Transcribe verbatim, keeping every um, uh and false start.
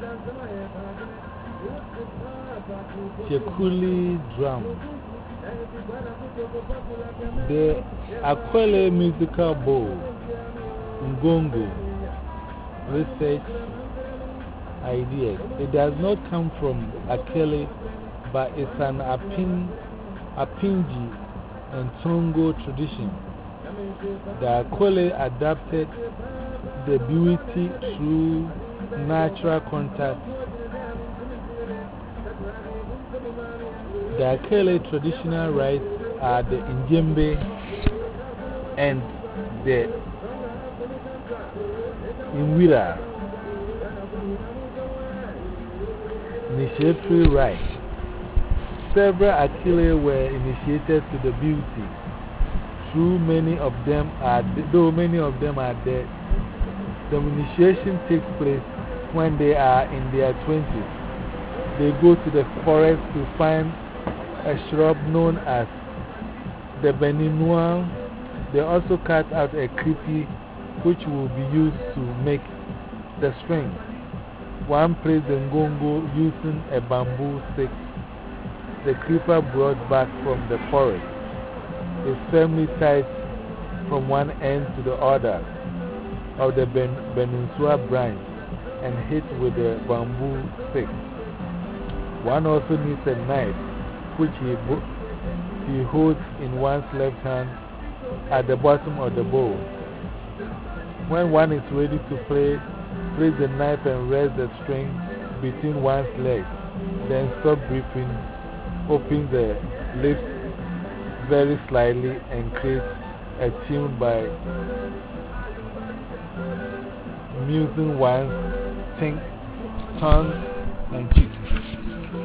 Chekuli drum. The Akwele musical bowl, Ngongo, research ideas. It does not come from Akele, but it's an Apin, Apinji and Tongo tradition. The Akwele adapted the beauty through natural contact. The Akele traditional rites are the Njembe and the Inwira. Initiatory rites. Several Akele were initiated to the beauty. Through many of them are, though many of them are dead, the initiation takes place when they are in their twenties. They go to the forest to find a shrub known as the Beninois. They also cut out a creepy which will be used to make the string. One plays the ngongo using a bamboo stick. The creeper brought back from the forest is firmly tied from one end to the other of the ben Beninsua branch and hit with a bamboo stick. One also needs a knife, which he, he holds in one's left hand at the bottom of the bowl. When one is ready to play, place the knife and rest the string between one's legs. Then stop breathing, open the lips very slightly, and create a tune by musing one's tongue and cheeks.